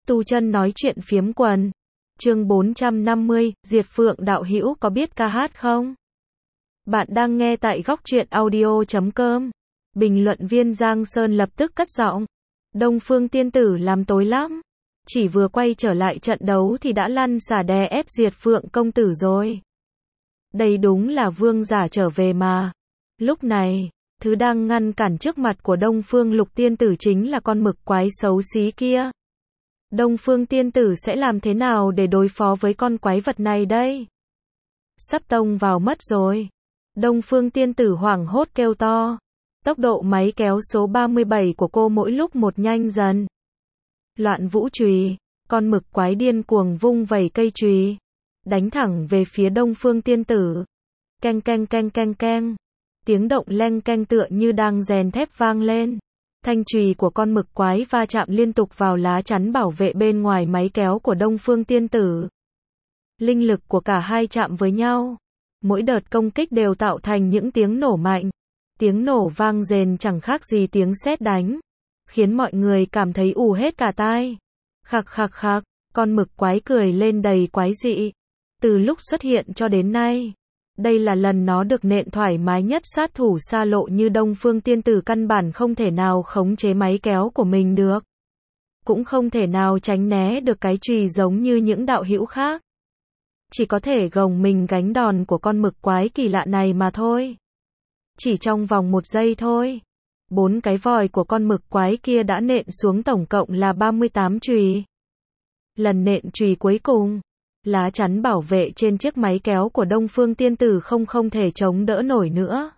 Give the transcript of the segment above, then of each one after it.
Tu Chân nói chuyện phiếm quần. Chương 450, Diệt Phượng đạo hữu có biết ca hát không? Bạn đang nghe tại Góc Truyện Audio.com. Bình luận viên Giang Sơn lập tức cất giọng. Đông Phương tiên tử làm tối lắm. Chỉ vừa quay trở lại trận đấu thì đã lăn xả đè ép Diệt Phượng công tử rồi. Đây đúng là vương giả trở về mà. Lúc này, thứ đang ngăn cản trước mặt của Đông Phương Lục tiên tử chính là con mực quái xấu xí kia. Đông Phương tiên tử sẽ làm thế nào để đối phó với con quái vật này đây? Sắp tông vào mất rồi. Đông Phương tiên tử hoảng hốt kêu to. Tốc độ máy kéo số 37 của cô mỗi lúc một nhanh dần. Loạn vũ chùy, con mực quái điên cuồng vung vẩy cây chùy, đánh thẳng về phía Đông Phương tiên tử. Keng keng keng keng keng. Tiếng động leng keng tựa như đang rèn thép vang lên. Thanh chùy của con mực quái va chạm liên tục vào lá chắn bảo vệ bên ngoài máy kéo của Đông Phương tiên tử. Linh lực của cả hai chạm với nhau. Mỗi đợt công kích đều tạo thành những tiếng nổ mạnh. Tiếng nổ vang rền chẳng khác gì tiếng sét đánh, khiến mọi người cảm thấy ù hết cả tai. Khạc khạc khạc, con mực quái cười lên đầy quái dị. Từ lúc xuất hiện cho đến nay, đây là lần nó được nện thoải mái nhất. Sát thủ xa lộ như Đông Phương tiên tử căn bản không thể nào khống chế máy kéo của mình được. Cũng không thể nào tránh né được cái chùy giống như những đạo hữu khác. Chỉ có thể gồng mình gánh đòn của con mực quái kỳ lạ này mà thôi. Chỉ trong vòng 1 giây thôi, 4 cái vòi của con mực quái kia đã nện xuống tổng cộng là 38 chùy. Lần nện chùy cuối cùng, lá chắn bảo vệ trên chiếc máy kéo của Đông Phương tiên tử không thể chống đỡ nổi nữa.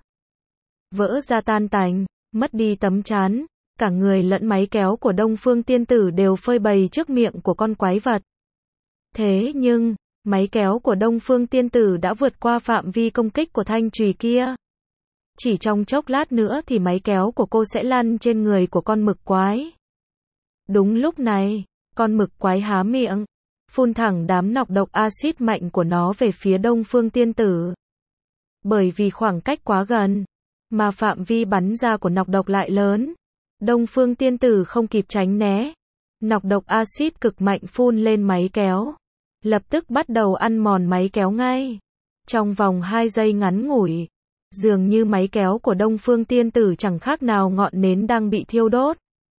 Vỡ ra tan tành, mất đi tấm chắn, cả người lẫn máy kéo của Đông Phương tiên tử đều phơi bày trước miệng của con quái vật. Thế nhưng, máy kéo của Đông Phương tiên tử đã vượt qua phạm vi công kích của thanh chùy kia. Chỉ trong chốc lát nữa thì máy kéo của cô sẽ lăn trên người của con mực quái. Đúng lúc này, con mực quái há miệng, phun thẳng đám nọc độc axit mạnh của nó về phía Đông Phương tiên tử. Bởi vì khoảng cách quá gần, mà phạm vi bắn ra của nọc độc lại lớn, Đông Phương tiên tử không kịp tránh né. Nọc độc axit cực mạnh phun lên máy kéo, lập tức bắt đầu ăn mòn máy kéo ngay. Trong vòng 2 giây ngắn ngủi, dường như máy kéo của Đông Phương tiên tử chẳng khác nào ngọn nến đang bị thiêu đốt.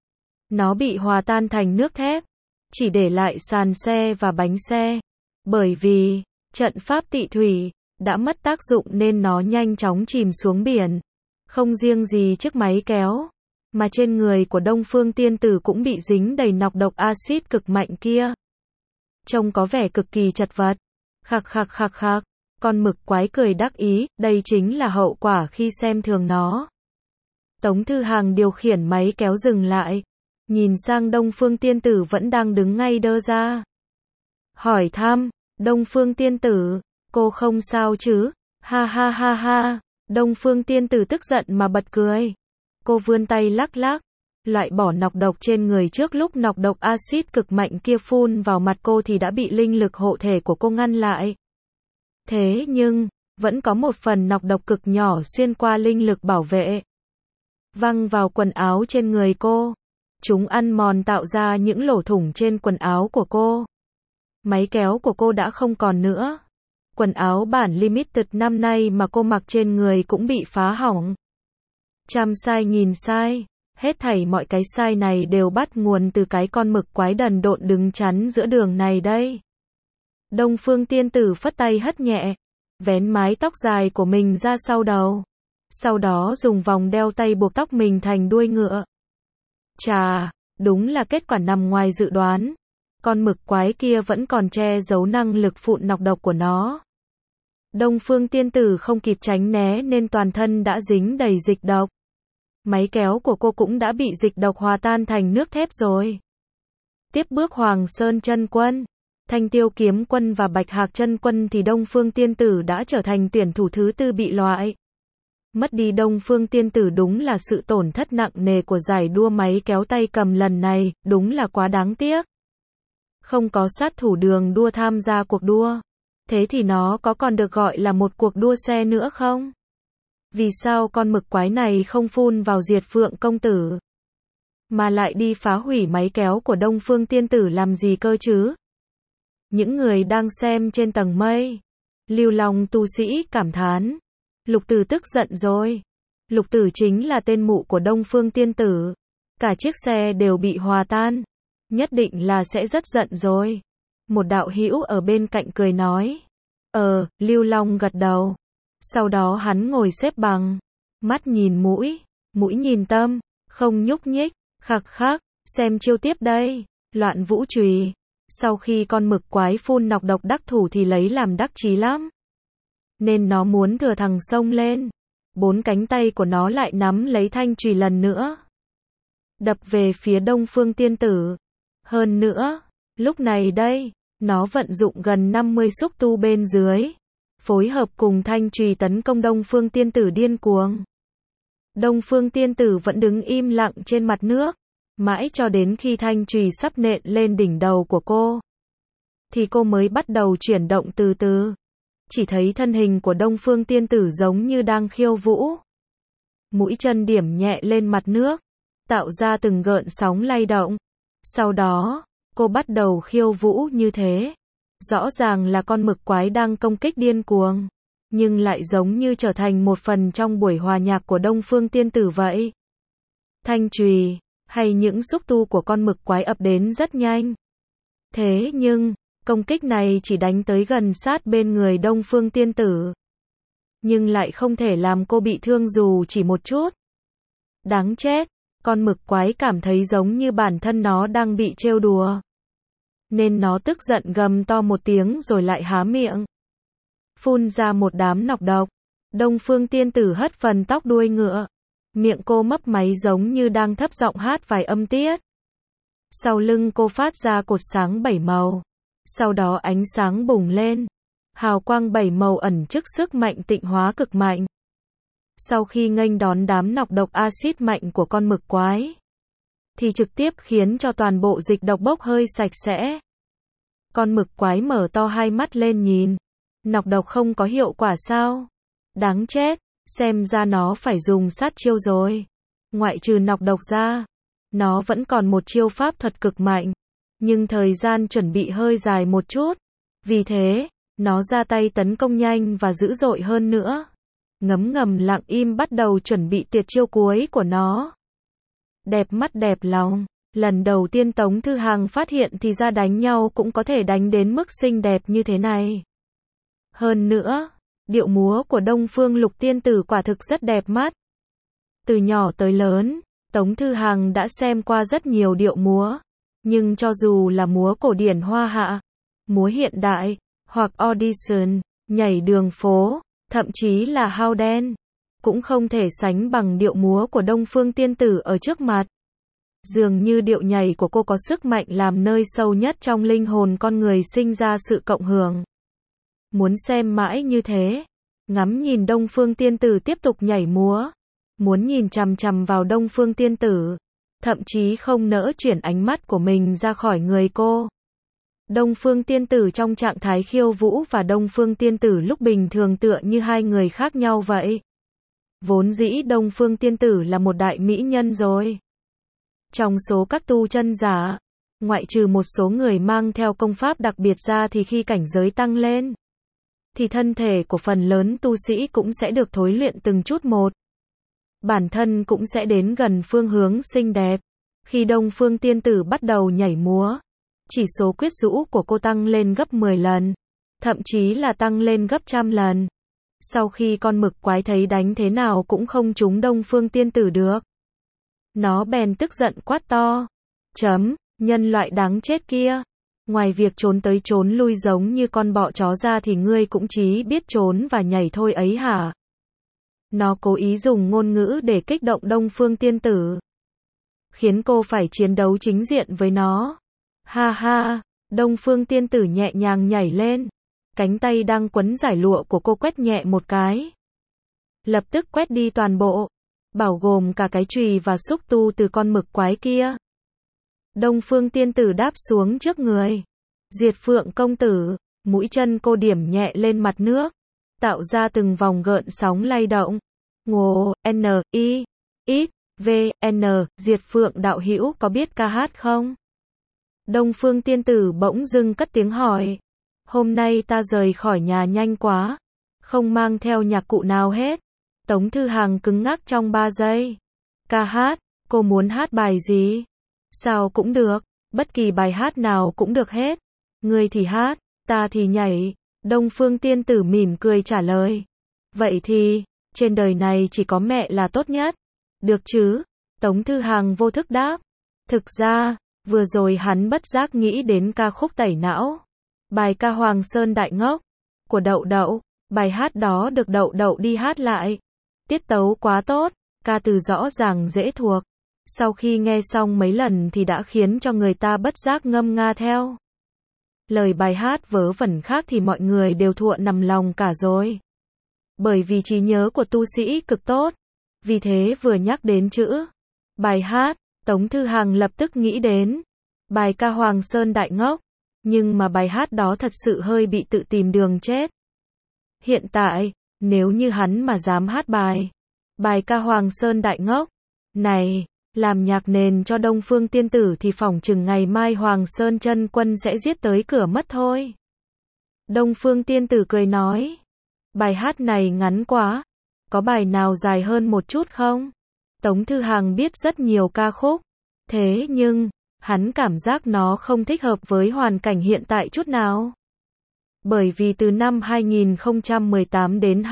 Nó bị hòa tan thành nước thép, chỉ để lại sàn xe và bánh xe. Bởi vì, trận pháp tị thủy đã mất tác dụng nên nó nhanh chóng chìm xuống biển. Không riêng gì chiếc máy kéo, mà trên người của Đông Phương tiên tử cũng bị dính đầy nọc độc axit cực mạnh kia. Trông có vẻ cực kỳ chật vật. Khạc khạc khạc khạc. Con mực quái cười đắc ý, đây chính là hậu quả khi xem thường nó. Tống Thư Hàng điều khiển máy kéo dừng lại, nhìn sang Đông Phương tiên tử vẫn đang đứng ngay đơ ra. Hỏi thăm, Đông Phương tiên tử, cô không sao chứ? Ha ha ha ha, Đông Phương tiên tử tức giận mà bật cười. Cô vươn tay lắc lắc, loại bỏ nọc độc trên người. Trước lúc nọc độc axit cực mạnh kia phun vào mặt cô thì đã bị linh lực hộ thể của cô ngăn lại. Thế nhưng, vẫn có một phần nọc độc cực nhỏ xuyên qua linh lực bảo vệ, văng vào quần áo trên người cô. Chúng ăn mòn tạo ra những lỗ thủng trên quần áo của cô. Máy kéo của cô đã không còn nữa. Quần áo bản limited năm nay mà cô mặc trên người cũng bị phá hỏng. Trăm sai nghìn sai, hết thảy mọi cái sai này đều bắt nguồn từ cái con mực quái đần độn đứng chắn giữa đường này đây. Đông Phương tiên tử phất tay hất nhẹ, vén mái tóc dài của mình ra sau đầu. Sau đó dùng vòng đeo tay buộc tóc mình thành đuôi ngựa. Chà, đúng là kết quả nằm ngoài dự đoán. Con mực quái kia vẫn còn che giấu năng lực phụn nọc độc của nó. Đông Phương tiên tử không kịp tránh né nên toàn thân đã dính đầy dịch độc. Máy kéo của cô cũng đã bị dịch độc hòa tan thành nước thép rồi. Tiếp bước Hoàng Sơn chân quân, Thanh Tiêu kiếm quân và Bạch Hạc chân quân thì Đông Phương tiên tử đã trở thành tuyển thủ thứ 4 bị loại. Mất đi Đông Phương tiên tử đúng là sự tổn thất nặng nề của giải đua máy kéo tay cầm lần này, đúng là quá đáng tiếc. Không có sát thủ đường đua tham gia cuộc đua, thế thì nó có còn được gọi là một cuộc đua xe nữa không? Vì sao con mực quái này không phun vào Diệt Phượng công tử? mà lại đi phá hủy máy kéo của Đông Phương Tiên Tử làm gì cơ chứ? Những người đang xem trên tầng mây. Lưu Long tu sĩ cảm thán. Lục Tử tức giận rồi. Lục Tử chính là tên mụ của Đông Phương Tiên Tử. Cả chiếc xe đều bị hòa tan. Nhất định là sẽ rất giận rồi. Một đạo hữu ở bên cạnh cười nói. Lưu Long gật đầu. Sau đó hắn ngồi xếp bằng. Mắt nhìn mũi, mũi nhìn tâm, không nhúc nhích, khắc khắc, xem chiêu tiếp đây. Loạn vũ chùy. Sau khi con mực quái phun nọc độc đắc thủ thì lấy làm đắc chí lắm. Nên nó muốn thừa thằng xông lên. 4 cánh tay của nó lại nắm lấy thanh chùy lần nữa. Đập về phía Đông Phương Tiên Tử. Hơn nữa, lúc này đây, nó vận dụng gần 50 xúc tu bên dưới. Phối hợp cùng thanh chùy tấn công Đông Phương Tiên Tử điên cuồng. Đông Phương Tiên Tử vẫn đứng im lặng trên mặt nước. Mãi cho đến khi thanh chùy sắp nện lên đỉnh đầu của cô. Thì cô mới bắt đầu chuyển động từ từ. Chỉ thấy thân hình của Đông Phương Tiên Tử giống như đang khiêu vũ. Mũi chân điểm nhẹ lên mặt nước. Tạo ra từng gợn sóng lay động. Sau đó, cô bắt đầu khiêu vũ như thế. Rõ ràng là con mực quái đang công kích điên cuồng. Nhưng lại giống như trở thành một phần trong buổi hòa nhạc của Đông Phương Tiên Tử vậy. Thanh chùy, hay những xúc tu của con mực quái ập đến rất nhanh. Thế nhưng, công kích này chỉ đánh tới gần sát bên người Đông Phương Tiên Tử. Nhưng lại không thể làm cô bị thương dù chỉ một chút. Đáng chết, con mực quái cảm thấy giống như bản thân nó đang bị trêu đùa. Nên nó tức giận gầm to một tiếng rồi lại há miệng. Phun ra một đám nọc độc. Đông Phương Tiên Tử hất phần tóc đuôi ngựa. Miệng cô mấp máy giống như đang thấp giọng hát vài âm tiết. Sau lưng cô phát ra cột sáng 7 màu. Sau đó ánh sáng bùng lên. Hào quang 7 màu ẩn chứa sức mạnh tịnh hóa cực mạnh. Sau khi nghênh đón đám nọc độc axit mạnh của con mực quái, thì trực tiếp khiến cho toàn bộ dịch độc bốc hơi sạch sẽ. Con mực quái mở to hai mắt lên nhìn. Nọc độc không có hiệu quả sao? Đáng chết, xem ra nó phải dùng sát chiêu rồi. Ngoại trừ nọc độc ra, nó vẫn còn một chiêu pháp thuật cực mạnh. Nhưng thời gian chuẩn bị hơi dài một chút. Vì thế, nó ra tay tấn công nhanh và dữ dội hơn nữa. Ngấm ngầm lặng im bắt đầu chuẩn bị tuyệt chiêu cuối của nó. Đẹp mắt đẹp lòng. Lần đầu tiên Tống Thư Hằng phát hiện thì ra đánh nhau cũng có thể đánh đến mức xinh đẹp như thế này. Hơn nữa, điệu múa của Đông Phương Lục Tiên Tử quả thực rất đẹp mắt. Từ nhỏ tới lớn, Tống Thư Hằng đã xem qua rất nhiều điệu múa. Nhưng cho dù là múa cổ điển hoa hạ, múa hiện đại, hoặc audition, nhảy đường phố, thậm chí là hao đen, cũng không thể sánh bằng điệu múa của Đông Phương Tiên Tử ở trước mặt. Dường như điệu nhảy của cô có sức mạnh làm nơi sâu nhất trong linh hồn con người sinh ra sự cộng hưởng. Muốn xem mãi như thế, ngắm nhìn Đông Phương Tiên Tử tiếp tục nhảy múa, muốn nhìn chằm chằm vào Đông Phương Tiên Tử, thậm chí không nỡ chuyển ánh mắt của mình ra khỏi người cô. Đông Phương Tiên Tử trong trạng thái khiêu vũ và Đông Phương Tiên Tử lúc bình thường tựa như hai người khác nhau vậy. Vốn dĩ Đông Phương Tiên Tử là một đại mỹ nhân rồi. Trong số các tu chân giả, ngoại trừ một số người mang theo công pháp đặc biệt ra thì khi cảnh giới tăng lên, thì thân thể của phần lớn tu sĩ cũng sẽ được thối luyện từng chút một. Bản thân cũng sẽ đến gần phương hướng xinh đẹp. Khi Đông Phương Tiên Tử bắt đầu nhảy múa, chỉ số quyến rũ của cô tăng lên gấp 10 lần, thậm chí là tăng lên gấp 100 lần. Sau khi con mực quái thấy đánh thế nào cũng không trúng Đông Phương Tiên Tử được, nó bèn tức giận quát to. Nhân loại đáng chết kia. Ngoài việc trốn tới trốn lui giống như con bọ chó ra thì ngươi cũng chỉ biết trốn và nhảy thôi ấy hả? Nó cố ý dùng ngôn ngữ để kích động Đông Phương Tiên Tử, khiến cô phải chiến đấu chính diện với nó. Ha ha, Đông Phương Tiên Tử nhẹ nhàng nhảy lên. Cánh tay đang quấn giải lụa của cô quét nhẹ một cái. Lập tức quét đi toàn bộ, bao gồm cả cái chùy và xúc tu từ con mực quái kia. Đông Phương Tiên Tử đáp xuống trước người. Diệt Phượng công tử, mũi chân cô điểm nhẹ lên mặt nước, tạo ra từng vòng gợn sóng lay động. Ngô, N, I, X, VN, Diệt Phượng đạo hữu có biết ca hát không? Đông Phương tiên tử bỗng dưng cất tiếng hỏi. Hôm nay ta rời khỏi nhà nhanh quá, không mang theo nhạc cụ nào hết. Tống Thư Hàng cứng ngắc trong 3 giây. Ca hát, cô muốn hát bài gì? Sao cũng được, bất kỳ bài hát nào cũng được hết. Ngươi thì hát, ta thì nhảy. Đông Phương tiên tử mỉm cười trả lời. Vậy thì, trên đời này chỉ có mẹ là tốt nhất. Được chứ? Tống Thư Hàng vô thức đáp. Thực ra, vừa rồi hắn bất giác nghĩ đến ca khúc tẩy não. Bài ca Hoàng Sơn Đại Ngốc của Đậu Đậu. Bài hát đó được Đậu Đậu đi hát lại. Tiết tấu quá tốt, ca từ rõ ràng dễ thuộc. Sau khi nghe xong mấy lần thì đã khiến cho người ta bất giác ngâm nga theo. Lời bài hát vớ vẩn khác thì mọi người đều thua nằm lòng cả rồi. Bởi vì trí nhớ của tu sĩ cực tốt. Vì thế vừa nhắc đến chữ bài hát, Tống Thư Hàng lập tức nghĩ đến bài ca Hoàng Sơn Đại Ngốc. Nhưng mà bài hát đó thật sự hơi bị tự tìm đường chết. Hiện tại, nếu như hắn mà dám hát bài ca Hoàng Sơn Đại Ngốc này, làm nhạc nền cho Đông Phương tiên tử thì phỏng chừng ngày mai Hoàng Sơn chân quân sẽ giết tới cửa mất thôi. Đông Phương tiên tử cười nói. Bài hát này ngắn quá. Có bài nào dài hơn một chút không? Tống Thư Hàng biết rất nhiều ca khúc. Thế nhưng, hắn cảm giác nó không thích hợp với hoàn cảnh hiện tại chút nào. Bởi vì từ năm 2018 đến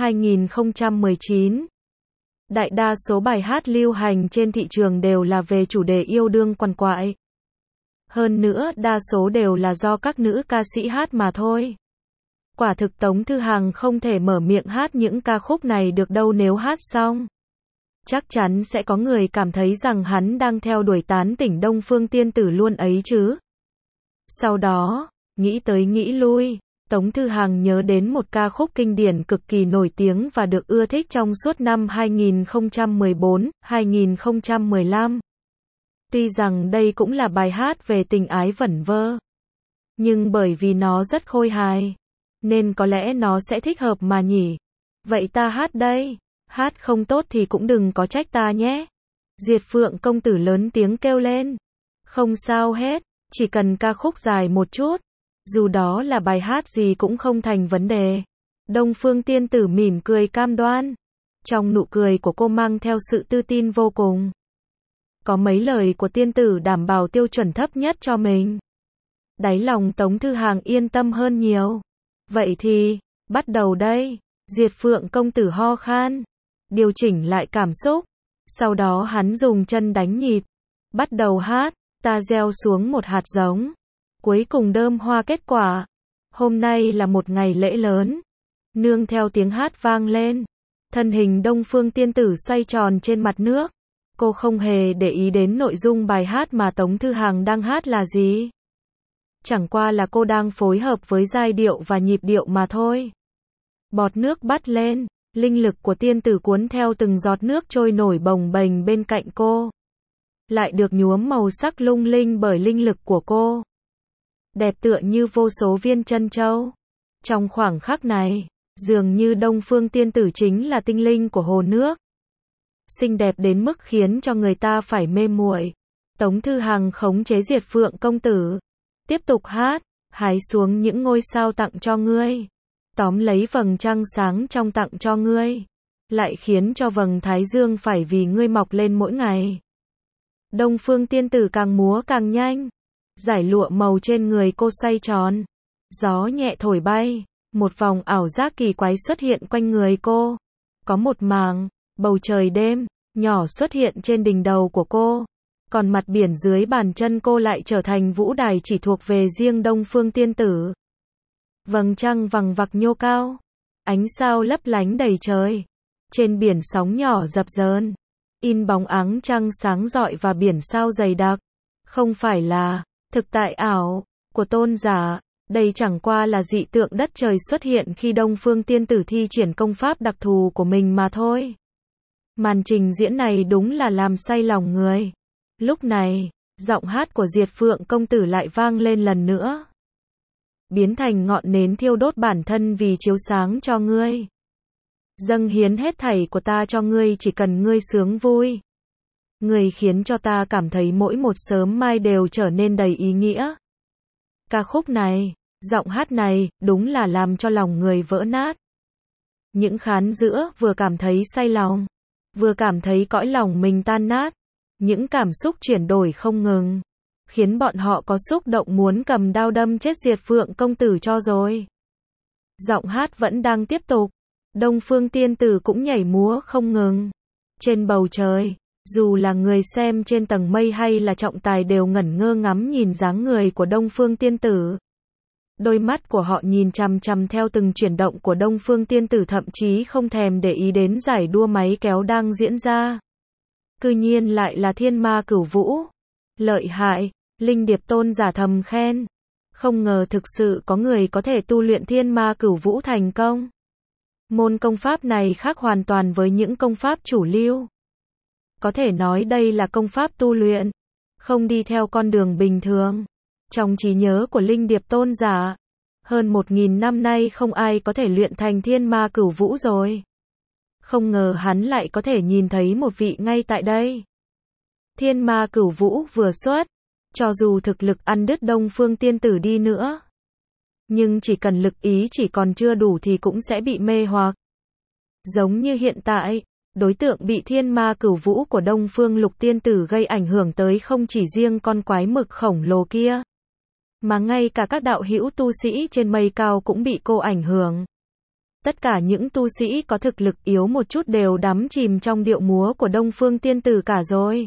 2019, đại đa số bài hát lưu hành trên thị trường đều là về chủ đề yêu đương quằn quại. Hơn nữa đa số đều là do các nữ ca sĩ hát mà thôi. Quả thực Tống Thư Hàng không thể mở miệng hát những ca khúc này được đâu, nếu hát xong. Chắc chắn sẽ có người cảm thấy rằng hắn đang theo đuổi tán tỉnh Đông Phương tiên tử luôn ấy chứ. Sau đó, nghĩ tới nghĩ lui, Tống Thư Hàng nhớ đến một ca khúc kinh điển cực kỳ nổi tiếng và được ưa thích trong suốt năm 2014-2015. Tuy rằng đây cũng là bài hát về tình ái vẩn vơ, nhưng bởi vì nó rất khôi hài, nên có lẽ nó sẽ thích hợp mà nhỉ. Vậy ta hát đây, hát không tốt thì cũng đừng có trách ta nhé. Diệt Phượng công tử lớn tiếng kêu lên. Không sao hết, chỉ cần ca khúc dài một chút, dù đó là bài hát gì cũng không thành vấn đề. Đông Phương tiên tử mỉm cười cam đoan. Trong nụ cười của cô mang theo sự tự tin vô cùng. Có mấy lời của tiên tử đảm bảo tiêu chuẩn thấp nhất cho mình. Đáy lòng Tống Thư Hàng yên tâm hơn nhiều. Vậy thì, bắt đầu đây. Diệt Phượng công tử ho khan, điều chỉnh lại cảm xúc. Sau đó hắn dùng chân đánh nhịp. Bắt đầu hát, ta gieo xuống một hạt giống. Cuối cùng đơm hoa kết quả. Hôm nay là một ngày lễ lớn. Nương theo tiếng hát vang lên. Thân hình Đông Phương tiên tử xoay tròn trên mặt nước. Cô không hề để ý đến nội dung bài hát mà Tống Thư Hàng đang hát là gì. Chẳng qua là cô đang phối hợp với giai điệu và nhịp điệu mà thôi. Bọt nước bắt lên, linh lực của tiên tử cuốn theo từng giọt nước trôi nổi bồng bềnh bên cạnh cô. Lại được nhuốm màu sắc lung linh bởi linh lực của cô. Đẹp tựa như vô số viên chân châu. Trong khoảng khắc này, dường như Đông Phương tiên tử chính là tinh linh của hồ nước. Xinh đẹp đến mức khiến cho người ta phải mê muội. Tống Thư Hàng khống chế Diệt Phượng công tử. Tiếp tục hát, hái xuống những ngôi sao tặng cho ngươi. Tóm lấy vầng trăng sáng trong tặng cho ngươi. Lại khiến cho vầng thái dương phải vì ngươi mọc lên mỗi ngày. Đông Phương tiên tử càng múa càng nhanh. Giải lụa màu trên người cô xoay tròn. Gió nhẹ thổi bay. Một vòng ảo giác kỳ quái xuất hiện quanh người cô. Có một mảng bầu trời đêm nhỏ xuất hiện trên đỉnh đầu của cô. Còn mặt biển dưới bàn chân cô lại trở thành vũ đài chỉ thuộc về riêng Đông Phương tiên tử. Vầng trăng vằng vặc nhô cao. Ánh sao lấp lánh đầy trời. Trên biển sóng nhỏ dập dờn. In bóng áng trăng sáng rọi và biển sao dày đặc. Không phải là thực tại ảo của tôn giả. Đây chẳng qua là dị tượng đất trời xuất hiện khi Đông Phương tiên tử thi triển công pháp đặc thù của mình mà thôi. Màn trình diễn này đúng là làm say lòng người. Lúc này, giọng hát của Diệt Phượng công tử lại vang lên lần nữa. Biến thành ngọn nến thiêu đốt bản thân vì chiếu sáng cho ngươi. Dâng hiến hết thảy của ta cho ngươi chỉ cần ngươi sướng vui. Người khiến cho ta cảm thấy mỗi một sớm mai đều trở nên đầy ý nghĩa. Ca khúc này, giọng hát này, đúng là làm cho lòng người vỡ nát. Những khán giữa vừa cảm thấy say lòng, vừa cảm thấy cõi lòng mình tan nát. Những cảm xúc chuyển đổi không ngừng, khiến bọn họ có xúc động muốn cầm đao đâm chết Diệt Phượng công tử cho rồi. Giọng hát vẫn đang tiếp tục. Đông Phương Tiên Tử cũng nhảy múa không ngừng. Trên bầu trời, dù là người xem trên tầng mây hay là trọng tài đều ngẩn ngơ ngắm nhìn dáng người của Đông Phương Tiên Tử. Đôi mắt của họ nhìn chằm chằm theo từng chuyển động của Đông Phương Tiên Tử, thậm chí không thèm để ý đến giải đua máy kéo đang diễn ra. Cư nhiên lại là Thiên Ma Cửu Vũ. Lợi hại, Linh Điệp Tôn giả thầm khen. Không ngờ thực sự có người có thể tu luyện Thiên Ma Cửu Vũ thành công. Môn công pháp này khác hoàn toàn với những công pháp chủ lưu. Có thể nói đây là công pháp tu luyện, không đi theo con đường bình thường. Trong trí nhớ của Linh Điệp Tôn giả, hơn 1000 năm nay không ai có thể luyện thành Thiên Ma Cửu Vũ rồi. Không ngờ hắn lại có thể nhìn thấy một vị ngay tại đây. Thiên Ma Cửu Vũ vừa xuất, cho dù thực lực ăn đứt Đông Phương Tiên Tử đi nữa, nhưng chỉ cần lực ý chỉ còn chưa đủ thì cũng sẽ bị mê hoặc. Giống như hiện tại, đối tượng bị Thiên Ma Cửu Vũ của Đông Phương Lục Tiên Tử gây ảnh hưởng tới không chỉ riêng con quái mực khổng lồ kia, mà ngay cả các đạo hữu tu sĩ trên mây cao cũng bị cô ảnh hưởng. Tất cả những tu sĩ có thực lực yếu một chút đều đắm chìm trong điệu múa của Đông Phương Tiên Tử cả rồi.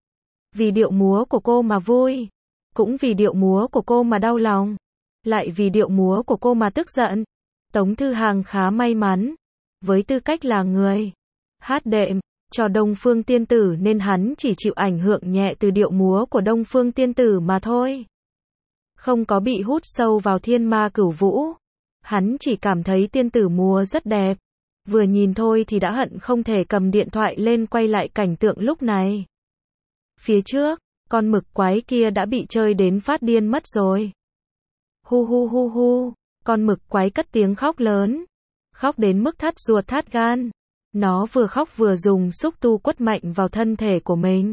Vì điệu múa của cô mà vui, cũng vì điệu múa của cô mà đau lòng, lại vì điệu múa của cô mà tức giận. Tống Thư Hàng khá may mắn, với tư cách là người hát đệm cho Đông Phương Tiên Tử nên hắn chỉ chịu ảnh hưởng nhẹ từ điệu múa của Đông Phương Tiên Tử mà thôi. Không có bị hút sâu vào Thiên Ma Cửu Vũ. Hắn chỉ cảm thấy tiên tử múa rất đẹp. Vừa nhìn thôi thì đã hận không thể cầm điện thoại lên quay lại cảnh tượng lúc này. Phía trước, con mực quái kia đã bị chơi đến phát điên mất rồi. Hu hu hu hu, con mực quái cất tiếng khóc lớn. Khóc đến mức thắt ruột thắt gan. Nó vừa khóc vừa dùng xúc tu quất mạnh vào thân thể của mình.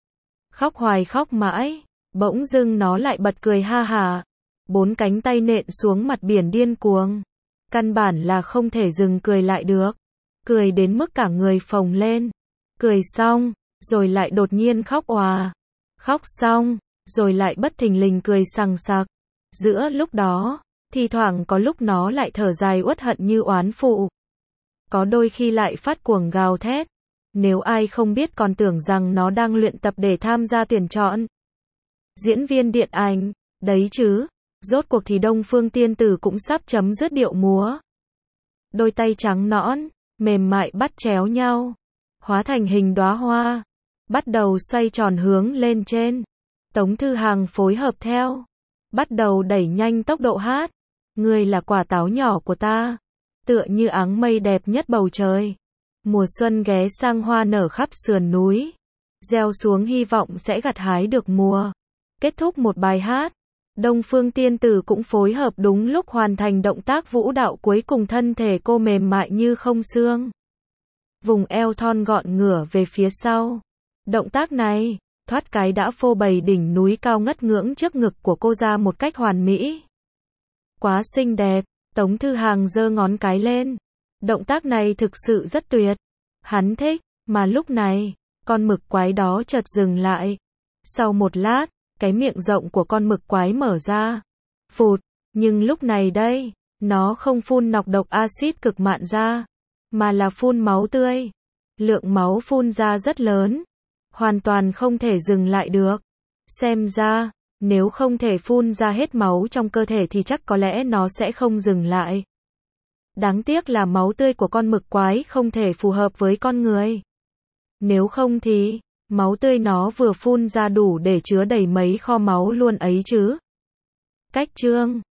Khóc hoài khóc mãi, bỗng dưng nó lại bật cười ha hả. 4 cánh tay nện xuống mặt biển điên cuồng. Căn bản là không thể dừng cười lại được. Cười đến mức cả người phồng lên. Cười xong, rồi lại đột nhiên khóc òa. Khóc xong, rồi lại bất thình lình cười sằng sặc. Giữa lúc đó, thi thoảng có lúc nó lại thở dài uất hận như oán phụ. Có đôi khi lại phát cuồng gào thét. Nếu ai không biết còn tưởng rằng nó đang luyện tập để tham gia tuyển chọn diễn viên điện ảnh, đấy chứ. Rốt cuộc thì Đông Phương Tiên Tử cũng sắp chấm dứt điệu múa. Đôi tay trắng nõn, mềm mại bắt chéo nhau, hóa thành hình đóa hoa, bắt đầu xoay tròn hướng lên trên. Tống Thư Hàng phối hợp theo, bắt đầu đẩy nhanh tốc độ hát. Ngươi là quả táo nhỏ của ta, tựa như áng mây đẹp nhất bầu trời. Mùa xuân ghé sang hoa nở khắp sườn núi, gieo xuống hy vọng sẽ gặt hái được mùa. Kết thúc một bài hát, Đông Phương Tiên Tử cũng phối hợp đúng lúc hoàn thành động tác vũ đạo cuối cùng, thân thể cô mềm mại như không xương. Vùng eo thon gọn ngửa về phía sau. Động tác này, thoát cái đã phô bày đỉnh núi cao ngất ngưỡng trước ngực của cô ra một cách hoàn mỹ. Quá xinh đẹp, Tống Thư Hàng giơ ngón cái lên. Động tác này thực sự rất tuyệt. Hắn thích, mà lúc này, con mực quái đó chợt dừng lại. Sau một lát, cái miệng rộng của con mực quái mở ra. Phụt, nhưng lúc này đây, nó không phun nọc độc axit cực mạn ra, mà là phun máu tươi. Lượng máu phun ra rất lớn, hoàn toàn không thể dừng lại được. Xem ra, nếu không thể phun ra hết máu trong cơ thể thì chắc có lẽ nó sẽ không dừng lại. Đáng tiếc là máu tươi của con mực quái không thể phù hợp với con người. Nếu không thì máu tươi nó vừa phun ra đủ để chứa đầy mấy kho máu luôn ấy chứ. Cách chương